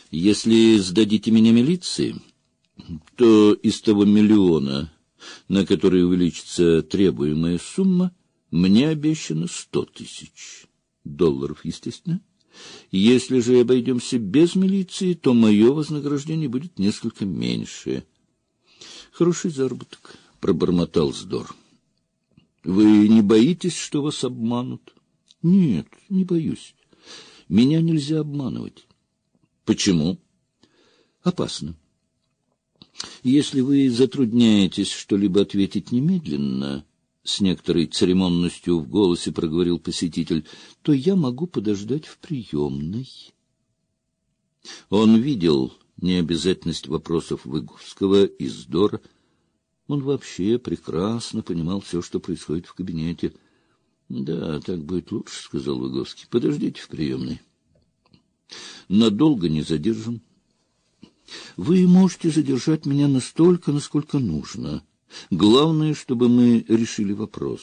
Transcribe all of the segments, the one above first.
Если сдадите меня милиции, то из того миллиона, на который увеличится требуемая сумма, мне обещано 100 тысяч долларов, естественно. Если же обойдемся без милиции, то мое вознаграждение будет несколько меньше. Хороший заработок, — пробормотал Здор. Вы не боитесь, что вас обманут? Нет, не боюсь. Меня нельзя обманывать. Почему? Опасно. Если вы затрудняетесь что-либо ответить немедленно, с некоторой церемонностью в голосе проговорил посетитель, то я могу подождать в приемной. Он видел необязательность вопросов Выговского и Здора. Он вообще прекрасно понимал все, что происходит в кабинете. — Да, так будет лучше, — сказал Выговский. — Подождите в приемной. Надолго не задержим. Вы можете задержать меня настолько, насколько нужно. Главное, чтобы мы решили вопрос.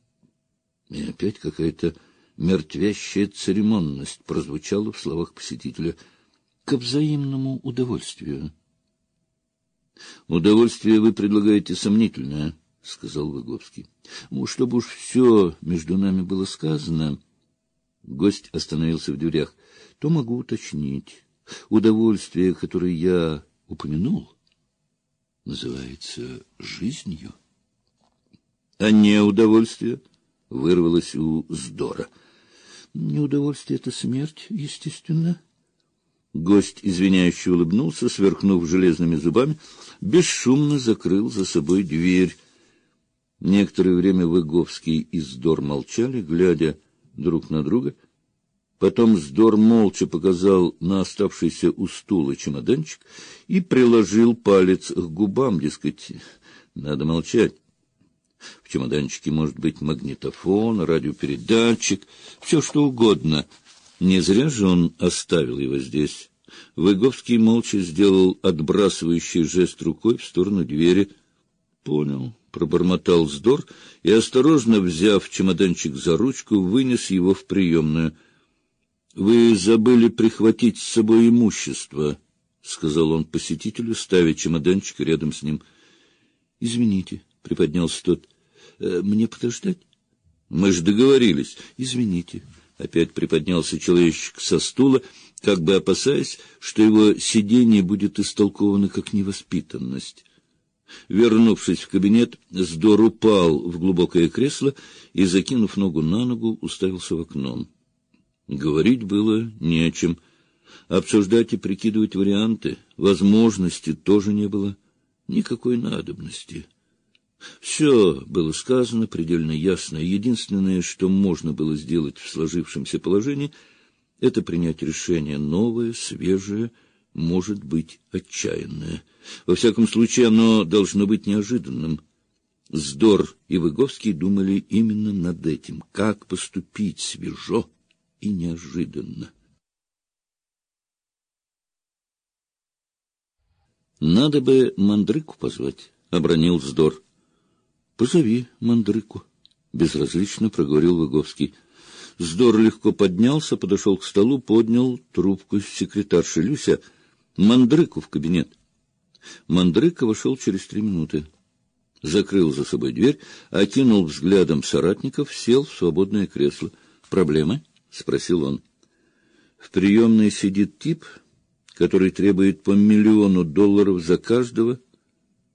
И опять какая-то мертвящая церемонность прозвучала в словах посетителя. К взаимному удовольствию. Удовольствие вы предлагаете сомнительное, — сказал Выговский. Чтобы уж все между нами было сказано, гость остановился в дверях, то могу уточнить. Удовольствие, которое я упомянул, называется жизнью. А не удовольствие вырвалось у Здора. Неудовольствие — это смерть, естественно. Гость извиняюще улыбнулся, сверкнув железными зубами, бесшумно закрыл за собой дверь. Некоторое время Выговский и Здор молчали, глядя друг на друга. Потом Здор молча показал на оставшийся у стула чемоданчик и приложил палец к губам, дескать, надо молчать. В чемоданчике может быть магнитофон, радиопередатчик, все что угодно. Не зря же он оставил его здесь. Выговский молча сделал отбрасывающий жест рукой в сторону двери. — Понял, — пробормотал Здор и, осторожно взяв чемоданчик за ручку, вынес его в приемную. — Вы забыли прихватить с собой имущество, — сказал он посетителю, ставя чемоданчик рядом с ним. — Извините, — приподнялся тот. — Мне подождать? — Мы же договорились. — Извините. Опять приподнялся человечек со стула, как бы опасаясь, что его сидение будет истолковано как невоспитанность. Вернувшись в кабинет, Здор упал в глубокое кресло и, закинув ногу на ногу, уставился в окно. Говорить было не о чем. Обсуждать и прикидывать варианты, возможности тоже не было. Никакой надобности. Все было сказано предельно ясно. Единственное, что можно было сделать в сложившемся положении, это принять решение новое, свежее, может быть, отчаянное. Во всяком случае, оно должно быть неожиданным. Здор и Выговский думали именно над этим, как поступить свежо и неожиданно. Надо бы Мандрыку позвать, — обронил Здор. — Позови Мандрыку, — безразлично проговорил Выговский. Здор легко поднялся, подошел к столу, поднял трубку секретарши. — Люся, Мандрыку в кабинет. Мандрыка вошел через 3 минуты. Закрыл за собой дверь, окинул взглядом соратников, сел в свободное кресло. — Проблемы? — спросил он. — В приемной сидит тип, который требует по $1 000 000 за каждого,